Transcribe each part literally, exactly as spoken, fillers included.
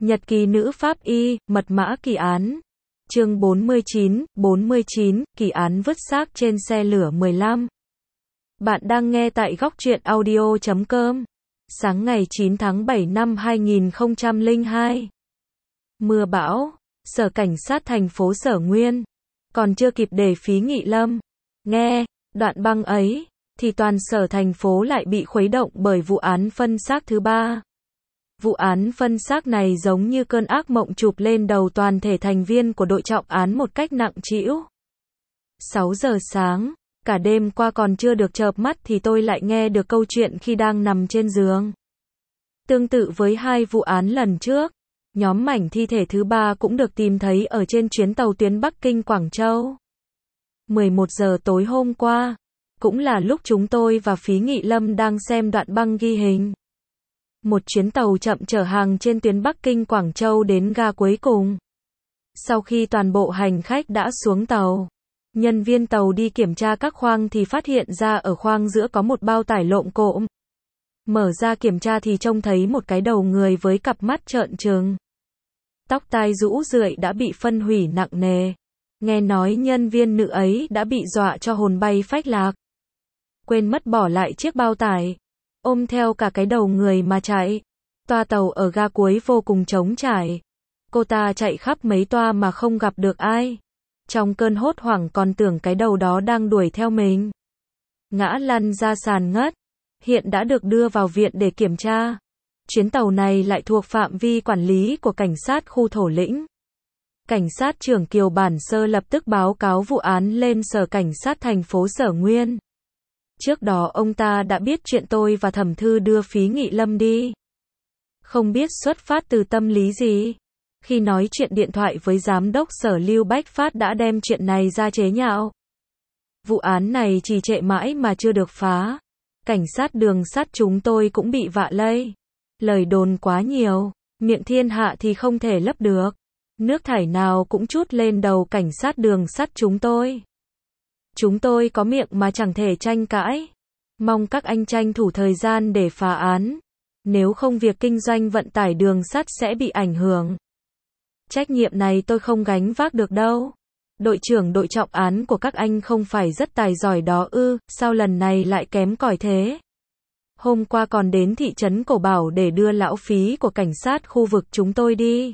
Nhật ký nữ pháp y, mật mã kỳ án. Chương bốn mươi chín, bốn mươi chín, kỳ án vứt xác trên xe lửa mười lăm. Bạn đang nghe tại góc truyện audio chấm com. Sáng ngày chín tháng bảy năm hai nghìn không trăm lẻ hai. Mưa bão, Sở Cảnh sát thành phố Sở Nguyên. Còn chưa kịp để Phí Nghị Lâm nghe đoạn băng ấy, thì toàn sở thành phố lại bị khuấy động bởi vụ án phân xác thứ ba. Vụ án phân xác này giống như cơn ác mộng chụp lên đầu toàn thể thành viên của đội trọng án một cách nặng trĩu. sáu giờ sáng, cả đêm qua còn chưa được chợp mắt thì tôi lại nghe được câu chuyện khi đang nằm trên giường. Tương tự với hai vụ án lần trước, nhóm mảnh thi thể thứ ba cũng được tìm thấy ở trên chuyến tàu tuyến Bắc Kinh Quảng Châu. mười một giờ tối hôm qua, cũng là lúc chúng tôi và Phí Nghị Lâm đang xem đoạn băng ghi hình. Một chuyến tàu chậm chở hàng trên tuyến Bắc Kinh Quảng Châu đến ga cuối cùng. Sau khi toàn bộ hành khách đã xuống tàu, nhân viên tàu đi kiểm tra các khoang thì phát hiện ra ở khoang giữa có một bao tải lộn cộm. Mở ra kiểm tra thì trông thấy một cái đầu người với cặp mắt trợn trừng. Tóc tai rũ rượi đã bị phân hủy nặng nề. Nghe nói nhân viên nữ ấy đã bị dọa cho hồn bay phách lạc. Quên mất bỏ lại chiếc bao tải, ôm theo cả cái đầu người mà chạy. Toa tàu ở ga cuối vô cùng trống trải. Cô ta chạy khắp mấy toa mà không gặp được ai. Trong cơn hốt hoảng còn tưởng cái đầu đó đang đuổi theo mình. Ngã lăn ra sàn ngất. Hiện đã được đưa vào viện để kiểm tra. Chuyến tàu này lại thuộc phạm vi quản lý của cảnh sát khu Thổ Lĩnh. Cảnh sát trưởng Kiều Bản Sơ lập tức báo cáo vụ án lên Sở Cảnh sát thành phố Sở Nguyên. Trước đó ông ta đã biết chuyện tôi và Thẩm Thư đưa Phí Nghị Lâm đi. Không biết xuất phát từ tâm lý gì. Khi nói chuyện điện thoại với Giám đốc Sở Lưu Bách Phát đã đem chuyện này ra chế nhạo. Vụ án này trì trệ mãi mà chưa được phá. Cảnh sát đường sắt chúng tôi cũng bị vạ lây. Lời đồn quá nhiều, miệng thiên hạ thì không thể lấp được. Nước thải nào cũng trút lên đầu cảnh sát đường sắt chúng tôi. Chúng tôi có miệng mà chẳng thể tranh cãi. Mong các anh tranh thủ thời gian để phá án. Nếu không việc kinh doanh vận tải đường sắt sẽ bị ảnh hưởng. Trách nhiệm này tôi không gánh vác được đâu. Đội trưởng đội trọng án của các anh không phải rất tài giỏi đó ư, sao lần này lại kém cỏi thế? Hôm qua còn đến thị trấn Cổ Bảo để đưa lão Phí của cảnh sát khu vực chúng tôi đi.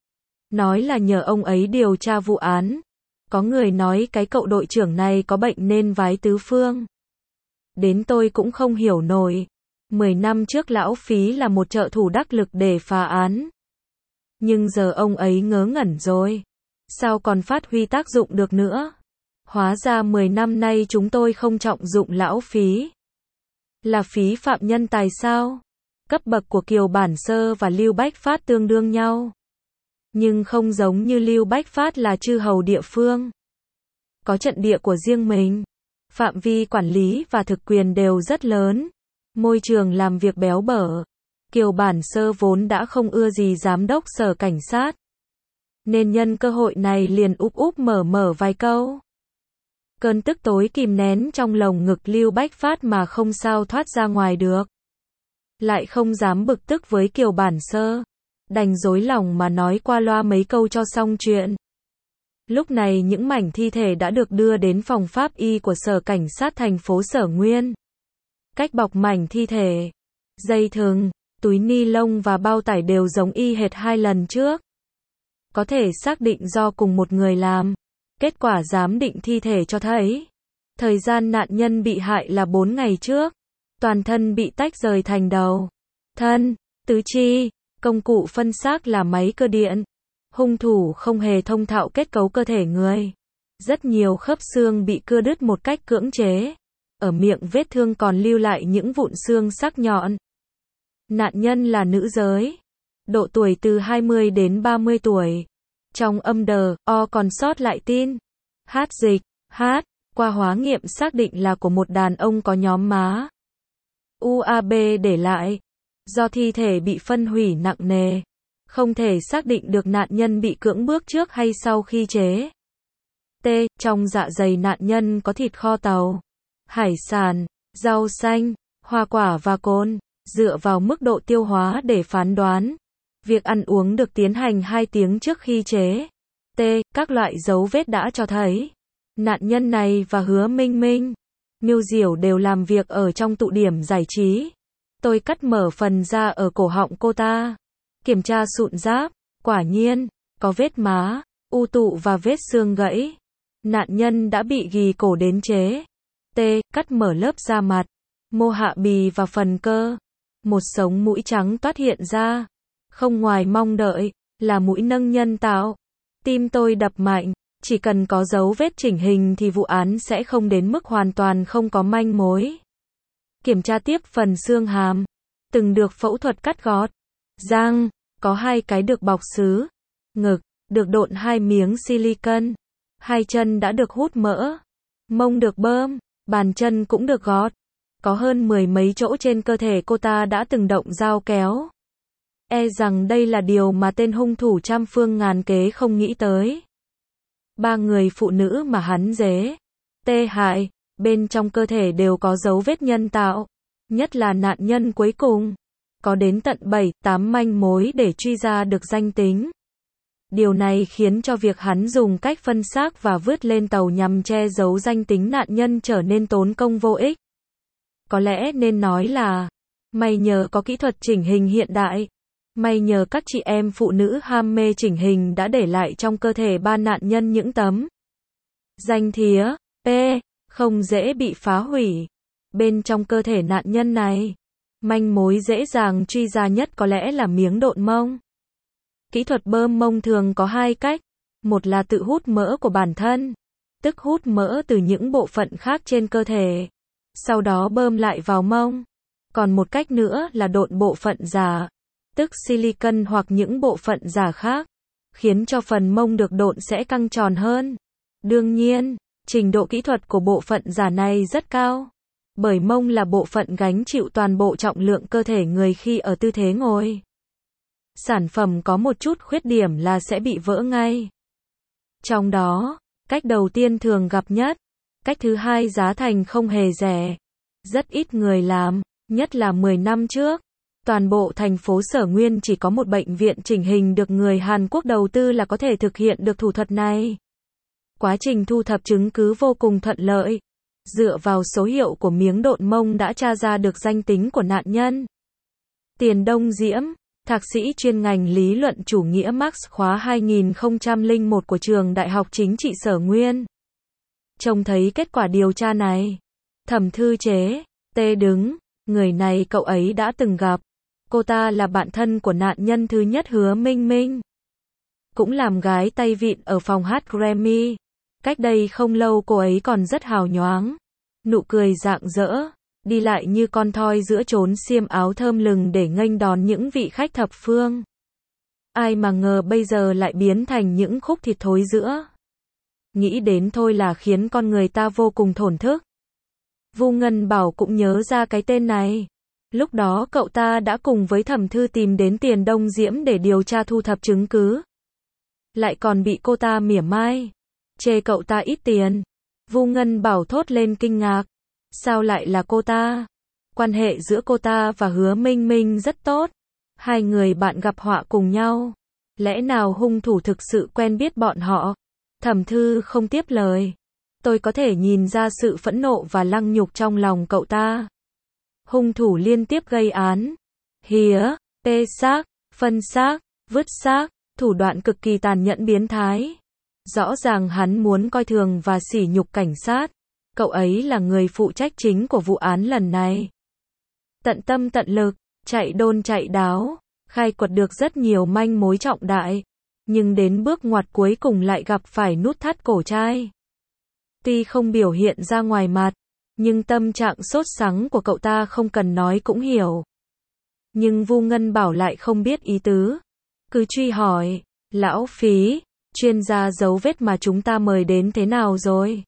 Nói là nhờ ông ấy điều tra vụ án. Có người nói cái cậu đội trưởng này có bệnh nên vái tứ phương. Đến tôi cũng không hiểu nổi. Mười năm trước lão Phí là một trợ thủ đắc lực để phá án. Nhưng giờ ông ấy ngớ ngẩn rồi. Sao còn phát huy tác dụng được nữa? Hóa ra mười năm nay chúng tôi không trọng dụng lão Phí. Là Phí phạm nhân tài sao? Cấp bậc của Kiều Bản Sơ và Lưu Bách Phát tương đương nhau. Nhưng không giống như Lưu Bách Phát là chư hầu địa phương. Có trận địa của riêng mình. Phạm vi quản lý và thực quyền đều rất lớn. Môi trường làm việc béo bở. Kiều Bản Sơ vốn đã không ưa gì giám đốc sở cảnh sát. Nên nhân cơ hội này liền úp úp mở mở vài câu. Cơn tức tối kìm nén trong lồng ngực Lưu Bách Phát mà không sao thoát ra ngoài được. Lại không dám bực tức với Kiều Bản Sơ. Đành dối lòng mà nói qua loa mấy câu cho xong chuyện. Lúc này những mảnh thi thể đã được đưa đến phòng pháp y của Sở Cảnh sát thành phố Sở Nguyên. Cách bọc mảnh thi thể, dây thừng, túi ni lông và bao tải đều giống y hệt hai lần trước. Có thể xác định do cùng một người làm. Kết quả giám định thi thể cho thấy thời gian nạn nhân bị hại là bốn ngày trước. Toàn thân bị tách rời thành đầu, thân, tứ chi. Công cụ phân xác là máy cơ điện. Hung thủ không hề thông thạo kết cấu cơ thể người. Rất nhiều khớp xương bị cưa đứt một cách cưỡng chế. Ở miệng vết thương còn lưu lại những vụn xương sắc nhọn. Nạn nhân là nữ giới. Độ tuổi từ hai mươi đến ba mươi tuổi. Trong âm đờ, O còn sót lại tin. Hát dịch, hát, qua hóa nghiệm xác định là của một đàn ông có nhóm má. u a bê để lại. Do thi thể bị phân hủy nặng nề, không thể xác định được nạn nhân bị cưỡng bức trước hay sau khi chế. T. Trong dạ dày nạn nhân có thịt kho tàu, hải sản, rau xanh, hoa quả và cồn. Dựa vào mức độ tiêu hóa để phán đoán, Việc ăn uống được tiến hành hai tiếng trước khi chế. T. Các loại dấu vết đã cho thấy nạn nhân này và Hứa Minh Minh, Miêu Diểu đều làm việc ở trong tụ điểm giải trí. Tôi cắt mở phần da ở cổ họng cô ta. Kiểm tra sụn giáp. Quả nhiên, có vết má, u tụ và vết xương gãy. Nạn nhân đã bị gỉ cổ đến chế. T. Cắt mở lớp da mặt, mô hạ bì và phần cơ. Một sống mũi trắng toát hiện ra. Không ngoài mong đợi, là mũi nâng nhân tạo. Tim tôi đập mạnh. Chỉ cần có dấu vết chỉnh hình thì vụ án sẽ không đến mức hoàn toàn không có manh mối. Kiểm tra tiếp phần xương hàm. Từng được phẫu thuật cắt gọt. Răng, có hai cái được bọc sứ. Ngực, được độn hai miếng silicon. Hai chân đã được hút mỡ. Mông được bơm. Bàn chân cũng được gọt. Có hơn mười mấy chỗ trên cơ thể cô ta đã từng động dao kéo. E rằng đây là điều mà tên hung thủ trăm phương ngàn kế không nghĩ tới. Ba người phụ nữ mà hắn dế tê hại, bên trong cơ thể đều có dấu vết nhân tạo. Nhất là nạn nhân cuối cùng. Có đến tận bảy, tám manh mối để truy ra được danh tính. Điều này khiến cho việc hắn dùng cách phân xác và vứt lên tàu nhằm che giấu danh tính nạn nhân trở nên tốn công vô ích. Có lẽ nên nói là, may nhờ có kỹ thuật chỉnh hình hiện đại. May nhờ các chị em phụ nữ ham mê chỉnh hình đã để lại trong cơ thể ba nạn nhân những tấm danh thiếp, P, không dễ bị phá hủy. Bên trong cơ thể nạn nhân này, manh mối dễ dàng truy ra nhất có lẽ là miếng độn mông. Kỹ thuật bơm mông thường có hai cách. Một là tự hút mỡ của bản thân, tức hút mỡ từ những bộ phận khác trên cơ thể, sau đó bơm lại vào mông. Còn một cách nữa là độn bộ phận giả, tức silicon hoặc những bộ phận giả khác, khiến cho phần mông được độn sẽ căng tròn hơn. Đương nhiên, trình độ kỹ thuật của bộ phận giả này rất cao, bởi mông là bộ phận gánh chịu toàn bộ trọng lượng cơ thể người khi ở tư thế ngồi. Sản phẩm có một chút khuyết điểm là sẽ bị vỡ ngay. Trong đó, cách đầu tiên thường gặp nhất, cách thứ hai giá thành không hề rẻ. Rất ít người làm, nhất là mười năm trước. Toàn bộ thành phố Sở Nguyên chỉ có một bệnh viện chỉnh hình được người Hàn Quốc đầu tư là có thể thực hiện được thủ thuật này. Quá trình thu thập chứng cứ vô cùng thuận lợi. Dựa vào số hiệu của miếng độn mông đã tra ra được danh tính của nạn nhân. Tiền Đông Diễm, thạc sĩ chuyên ngành lý luận chủ nghĩa Marx khóa hai nghìn không trăm lẻ một của trường Đại học Chính trị Sở Nguyên. Trông thấy kết quả điều tra này, Thẩm Thư Chế, tê đứng, người này cậu ấy đã từng gặp. Cô ta là bạn thân của nạn nhân thứ nhất Hứa Minh Minh. Cũng làm gái tay vịn ở phòng hát Grammy. Cách đây không lâu cô ấy còn rất hào nhoáng. Nụ cười rạng rỡ. Đi lại như con thoi giữa chốn xiêm áo thơm lừng để nghênh đón những vị khách thập phương. Ai mà ngờ bây giờ lại biến thành những khúc thịt thối giữa. Nghĩ đến thôi là khiến con người ta vô cùng thổn thức. Vu Ngân Bảo cũng nhớ ra cái tên này. Lúc đó cậu ta đã cùng với Thẩm Thư tìm đến Tiền Đông Diễm để điều tra thu thập chứng cứ. Lại còn bị cô ta mỉa mai, chê cậu ta ít tiền. Vu Ngân Bảo thốt lên kinh ngạc. Sao lại là cô ta? Quan hệ giữa cô ta và Hứa Minh Minh rất tốt. Hai người bạn gặp họa cùng nhau. Lẽ nào hung thủ thực sự quen biết bọn họ? Thẩm Thư không tiếp lời. Tôi có thể nhìn ra sự phẫn nộ và lăng nhục trong lòng cậu ta. Hung thủ liên tiếp gây án. Hía, tê xác, phân xác, vứt xác, thủ đoạn cực kỳ tàn nhẫn biến thái. Rõ ràng hắn muốn coi thường và sỉ nhục cảnh sát. Cậu ấy là người phụ trách chính của vụ án lần này. Tận tâm tận lực, chạy đôn chạy đáo, khai quật được rất nhiều manh mối trọng đại. Nhưng đến bước ngoặt cuối cùng lại gặp phải nút thắt cổ trai. Tuy không biểu hiện ra ngoài mặt, nhưng tâm trạng sốt sắng của cậu ta không cần nói cũng hiểu. Nhưng Vu Ngân Bảo lại không biết ý tứ. Cứ truy hỏi, lão Phí, chuyên gia dấu vết mà chúng ta mời đến thế nào rồi?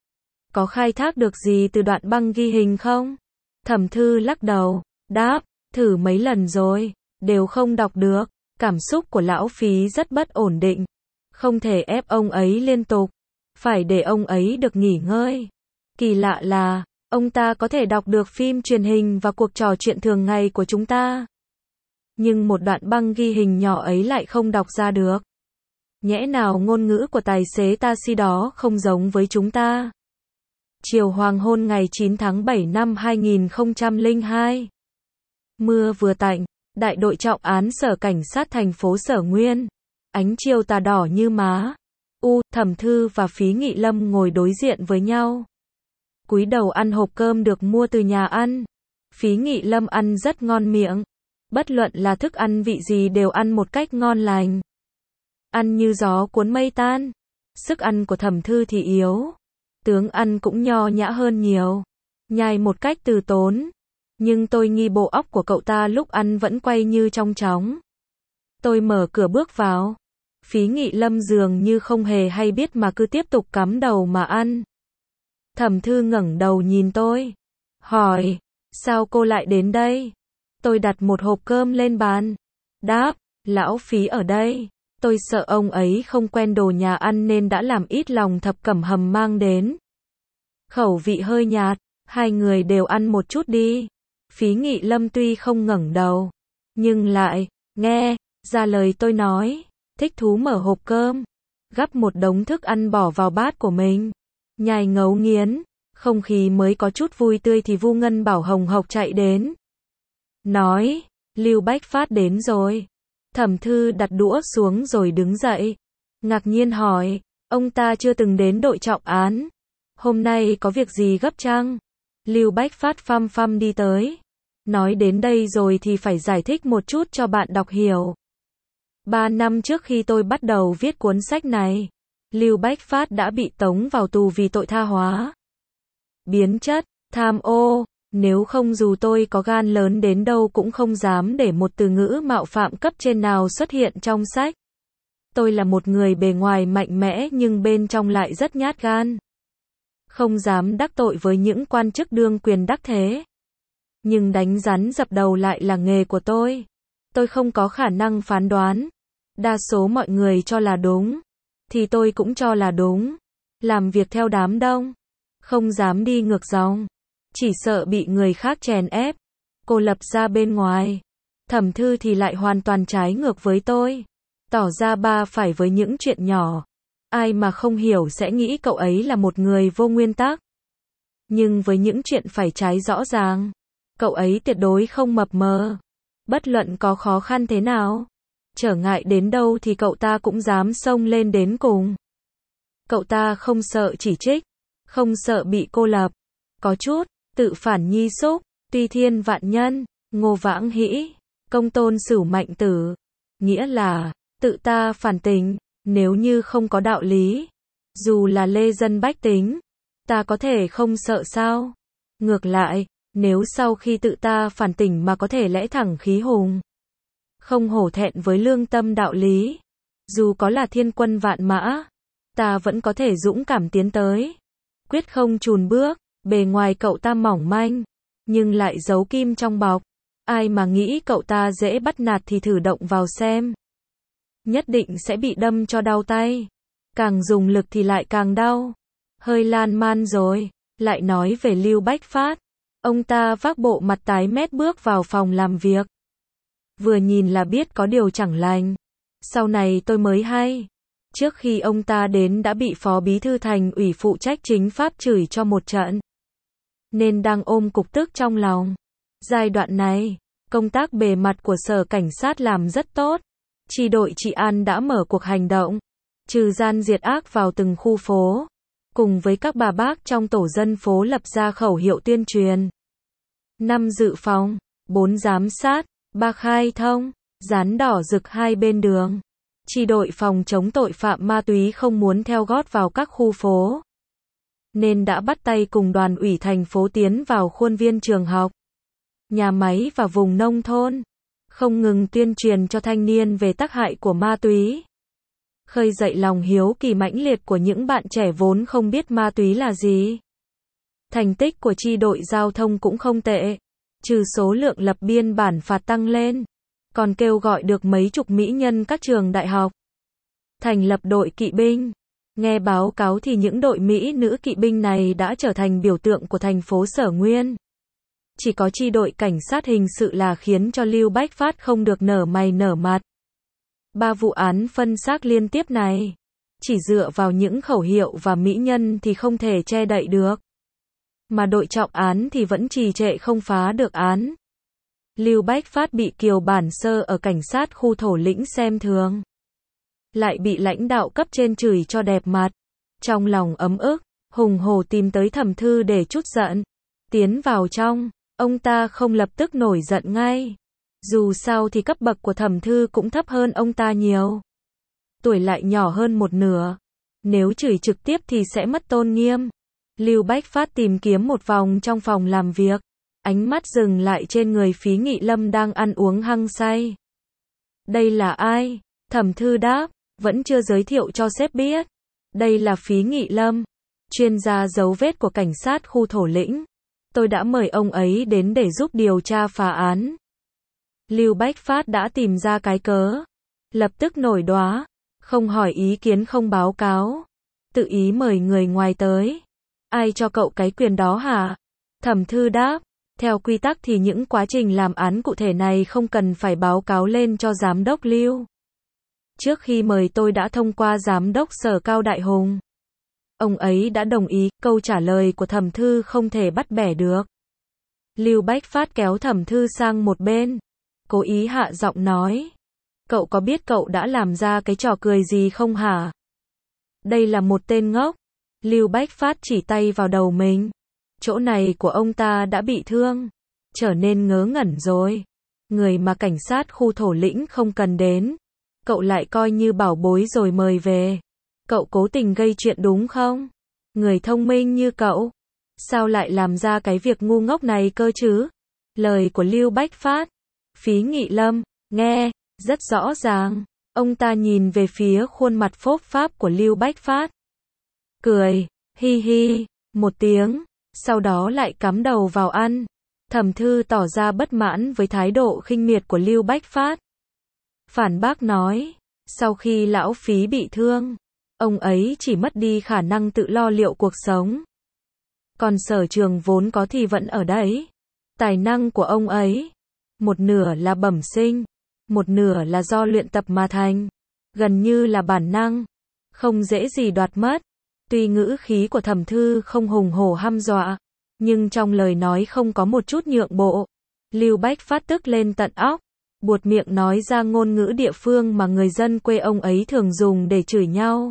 Có khai thác được gì từ đoạn băng ghi hình không? Thẩm Thư lắc đầu, đáp, thử mấy lần rồi, đều không đọc được. Cảm xúc của lão Phí rất bất ổn định. Không thể ép ông ấy liên tục. Phải để ông ấy được nghỉ ngơi. Kỳ lạ là, ông ta có thể đọc được phim truyền hình và cuộc trò chuyện thường ngày của chúng ta. Nhưng một đoạn băng ghi hình nhỏ ấy lại không đọc ra được. Nhẽ nào ngôn ngữ của tài xế taxi đó không giống với chúng ta? Chiều hoàng hôn ngày chín tháng bảy năm hai nghìn không trăm lẻ hai. Mưa vừa tạnh, đại đội trọng án sở cảnh sát thành phố Sở Nguyên. Ánh chiều tà đỏ như má. U, Thẩm Thư và Phí Nghị Lâm ngồi đối diện với nhau. Cúi đầu ăn hộp cơm được mua từ nhà ăn. Phí Nghị Lâm ăn rất ngon miệng. Bất luận là thức ăn vị gì đều ăn một cách ngon lành. Ăn như gió cuốn mây tan. Sức ăn của Thẩm Thư thì yếu. Tướng ăn cũng nho nhã hơn nhiều. Nhai một cách từ tốn. Nhưng tôi nghi bộ óc của cậu ta lúc ăn vẫn quay như trong chóng. Tôi mở cửa bước vào. Phí Nghị Lâm dường như không hề hay biết mà cứ tiếp tục cắm đầu mà ăn. Thẩm Thư ngẩng đầu nhìn tôi. Hỏi, sao cô lại đến đây? Tôi đặt một hộp cơm lên bàn. Đáp, lão Phí ở đây. Tôi sợ ông ấy không quen đồ nhà ăn nên đã làm ít lòng thập cẩm hầm mang đến. Khẩu vị hơi nhạt, hai người đều ăn một chút đi. Phí Nghị Lâm tuy không ngẩng đầu, nhưng lại, nghe, ra lời tôi nói, thích thú mở hộp cơm, gắp một đống thức ăn bỏ vào bát của mình, nhai ngấu nghiến, không khí mới có chút vui tươi thì Vu Ngân Bảo hồng hộc chạy đến. Nói, Lưu Bách Phát đến rồi. Thẩm Thư đặt đũa xuống rồi đứng dậy. Ngạc nhiên hỏi, ông ta chưa từng đến đội trọng án. Hôm nay có việc gì gấp chăng? Lưu Bách Phát phăm phăm đi tới. Nói đến đây rồi thì phải giải thích một chút cho bạn đọc hiểu. Ba năm trước khi tôi bắt đầu viết cuốn sách này, Lưu Bách Phát đã bị tống vào tù vì tội tha hóa, biến chất, tham ô. Nếu không dù tôi có gan lớn đến đâu cũng không dám để một từ ngữ mạo phạm cấp trên nào xuất hiện trong sách. Tôi là một người bề ngoài mạnh mẽ nhưng bên trong lại rất nhát gan. Không dám đắc tội với những quan chức đương quyền đắc thế. Nhưng đánh rắn dập đầu lại là nghề của tôi. Tôi không có khả năng phán đoán. Đa số mọi người cho là đúng, thì tôi cũng cho là đúng. Làm việc theo đám đông, không dám đi ngược dòng. Chỉ sợ bị người khác chèn ép. Cô lập ra bên ngoài. Thẩm Thư thì lại hoàn toàn trái ngược với tôi. Tỏ ra ba phải với những chuyện nhỏ. Ai mà không hiểu sẽ nghĩ cậu ấy là một người vô nguyên tắc. Nhưng với những chuyện phải trái rõ ràng, cậu ấy tuyệt đối không mập mờ. Bất luận có khó khăn thế nào, trở ngại đến đâu thì cậu ta cũng dám xông lên đến cùng. Cậu ta không sợ chỉ trích, không sợ bị cô lập. Có chút tự phản nhi xúc, tuy thiên vạn nhân, ngô vãng hĩ, công tôn sửu mạnh tử. Nghĩa là, tự ta phản tình, nếu như không có đạo lý. Dù là lê dân bách tính, ta có thể không sợ sao? Ngược lại, nếu sau khi tự ta phản tỉnh mà có thể lẽ thẳng khí hùng, không hổ thẹn với lương tâm đạo lý, dù có là thiên quân vạn mã, ta vẫn có thể dũng cảm tiến tới, quyết không chùn bước. Bề ngoài cậu ta mỏng manh, nhưng lại giấu kim trong bọc. Ai mà nghĩ cậu ta dễ bắt nạt thì thử động vào xem. Nhất định sẽ bị đâm cho đau tay. Càng dùng lực thì lại càng đau. Hơi lan man rồi. Lại nói về Lưu Bách Phát. Ông ta vác bộ mặt tái mét bước vào phòng làm việc. Vừa nhìn là biết có điều chẳng lành. Sau này tôi mới hay. Trước khi ông ta đến đã bị Phó Bí thư Thành ủy phụ trách chính pháp chửi cho một trận. Nên đang ôm cục tức trong lòng. Giai đoạn này, công tác bề mặt của sở cảnh sát làm rất tốt. Chi đội trị an đã mở cuộc hành động, trừ gian diệt ác vào từng khu phố. Cùng với các bà bác trong tổ dân phố lập ra khẩu hiệu tuyên truyền. năm dự phòng, bốn giám sát, ba khai thông, dán đỏ rực hai bên đường. Chi đội phòng chống tội phạm ma túy không muốn theo gót vào các khu phố, nên đã bắt tay cùng đoàn ủy thành phố tiến vào khuôn viên trường học, nhà máy và vùng nông thôn, không ngừng tuyên truyền cho thanh niên về tác hại của ma túy, khơi dậy lòng hiếu kỳ mãnh liệt của những bạn trẻ vốn không biết ma túy là gì. Thành tích của chi đội giao thông cũng không tệ, trừ số lượng lập biên bản phạt tăng lên, còn kêu gọi được mấy chục mỹ nhân các trường đại học thành lập đội kỵ binh. Nghe báo cáo thì những đội Mỹ nữ kỵ binh này đã trở thành biểu tượng của thành phố Sở Nguyên. Chỉ có chi đội cảnh sát hình sự là khiến cho Lưu Bách Phát không được nở mày nở mặt. Ba vụ án phân xác liên tiếp này, chỉ dựa vào những khẩu hiệu và mỹ nhân thì không thể che đậy được. Mà đội trọng án thì vẫn trì trệ không phá được án. Lưu Bách Phát bị Kiều Bản Sơ ở cảnh sát khu Thổ Lĩnh xem thường. Lại bị lãnh đạo cấp trên chửi cho đẹp mặt. Trong lòng ấm ức, hùng hổ tìm tới Thẩm Thư để trút giận. Tiến vào trong, ông ta không lập tức nổi giận ngay. Dù sao thì cấp bậc của Thẩm Thư cũng thấp hơn ông ta nhiều. Tuổi lại nhỏ hơn một nửa. Nếu chửi trực tiếp thì sẽ mất tôn nghiêm. Lưu Bách Phát tìm kiếm một vòng trong phòng làm việc. Ánh mắt dừng lại trên người Phí Nghị Lâm đang ăn uống hăng say. Đây là ai? Thẩm Thư đáp, vẫn chưa giới thiệu cho sếp biết. Đây là Phí Nghị Lâm, chuyên gia dấu vết của cảnh sát khu Thổ Lĩnh. Tôi đã mời ông ấy đến để giúp điều tra phá án. Lưu Bách Phát đã tìm ra cái cớ. Lập tức nổi đoá. Không hỏi ý kiến không báo cáo. Tự ý mời người ngoài tới. Ai cho cậu cái quyền đó hả? Thẩm Thư đáp. Theo quy tắc thì những quá trình làm án cụ thể này không cần phải báo cáo lên cho giám đốc Lưu. Trước khi mời tôi đã thông qua giám đốc sở Cao Đại Hùng. Ông ấy đã đồng ý, câu trả lời của Thẩm Thư không thể bắt bẻ được. Lưu Bách Phát kéo Thẩm Thư sang một bên. Cố ý hạ giọng nói. Cậu có biết cậu đã làm ra cái trò cười gì không hả? Đây là một tên ngốc. Lưu Bách Phát chỉ tay vào đầu mình. Chỗ này của ông ta đã bị thương. Trở nên ngớ ngẩn rồi. Người mà cảnh sát khu Thổ Lĩnh không cần đến. Cậu lại coi như bảo bối rồi mời về. Cậu cố tình gây chuyện đúng không? Người thông minh như cậu. Sao lại làm ra cái việc ngu ngốc này cơ chứ? Lời của Lưu Bách Phát. Phí Nghị Lâm, nghe, rất rõ ràng. Ông ta nhìn về phía khuôn mặt phốp pháp của Lưu Bách Phát. Cười, hi hi, một tiếng. Sau đó lại cắm đầu vào ăn. Thẩm Thư tỏ ra bất mãn với thái độ khinh miệt của Lưu Bách Phát. Phản bác nói, sau khi lão Phí bị thương, ông ấy chỉ mất đi khả năng tự lo liệu cuộc sống. Còn sở trường vốn có thì vẫn ở đấy. Tài năng của ông ấy, một nửa là bẩm sinh, một nửa là do luyện tập mà thành. Gần như là bản năng, không dễ gì đoạt mất. Tuy ngữ khí của Thẩm Thư không hùng hổ hăm dọa, nhưng trong lời nói không có một chút nhượng bộ. Lưu Bách Phát tức lên tận óc, buột miệng nói ra ngôn ngữ địa phương mà người dân quê ông ấy thường dùng để chửi nhau.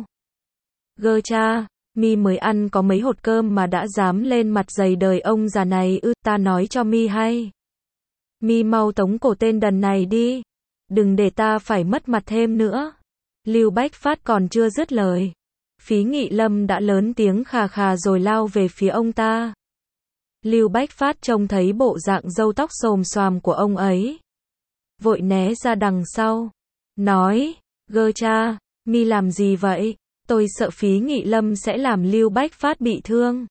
Gơ cha, mi mới ăn có mấy hột cơm mà đã dám lên mặt dày đời ông già này ư, ta nói cho mi hay. Mi mau tống cổ tên đần này đi, đừng để ta phải mất mặt thêm nữa. Lưu Bách Phát còn chưa dứt lời. Phí Nghị Lâm đã lớn tiếng khà khà rồi lao về phía ông ta. Lưu Bách Phát trông thấy bộ dạng râu tóc xồm xoàm của ông ấy. Vội né ra đằng sau. Nói, gơ cha, mi làm gì vậy? Tôi sợ Phí Nghị Lâm sẽ làm Lưu Bách Phát bị thương.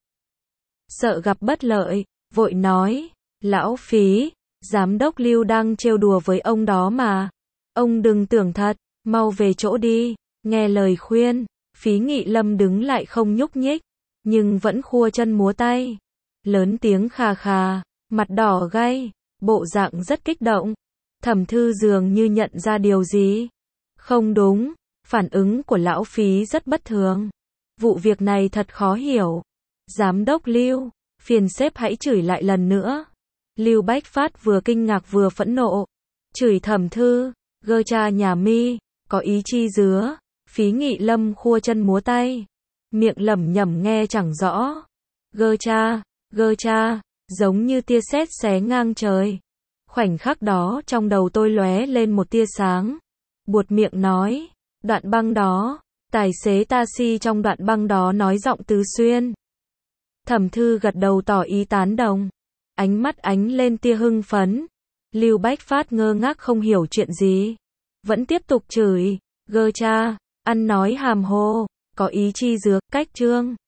Sợ gặp bất lợi, vội nói, lão Phí, giám đốc Lưu đang trêu đùa với ông đó mà. Ông đừng tưởng thật, mau về chỗ đi, nghe lời khuyên. Phí Nghị Lâm đứng lại không nhúc nhích, nhưng vẫn khua chân múa tay. Lớn tiếng khà khà, mặt đỏ gay, bộ dạng rất kích động. Thẩm Thư dường như nhận ra điều gì. Không đúng, phản ứng của lão Phí rất bất thường. Vụ việc này thật khó hiểu. Giám đốc Lưu, phiền sếp hãy chửi lại lần nữa. Lưu Bách Phát vừa kinh ngạc vừa phẫn nộ. Chửi Thẩm Thư, gơ cha nhà mi, có ý chi dứa. Phí Nghị Lâm khua chân múa tay. Miệng lẩm nhẩm nghe chẳng rõ. Gơ cha, gơ cha, giống như tia sét xé ngang trời. Khoảnh khắc đó trong đầu tôi lóe lên một tia sáng. Buột miệng nói, đoạn băng đó, tài xế taxi trong đoạn băng đó nói giọng Tứ Xuyên. Thẩm Thư gật đầu tỏ ý tán đồng. Ánh mắt ánh lên tia hưng phấn. Lưu Bách Phát ngơ ngác không hiểu chuyện gì. Vẫn tiếp tục chửi, gơ cha, ăn nói hàm hồ, có ý chi dứa, cách trương.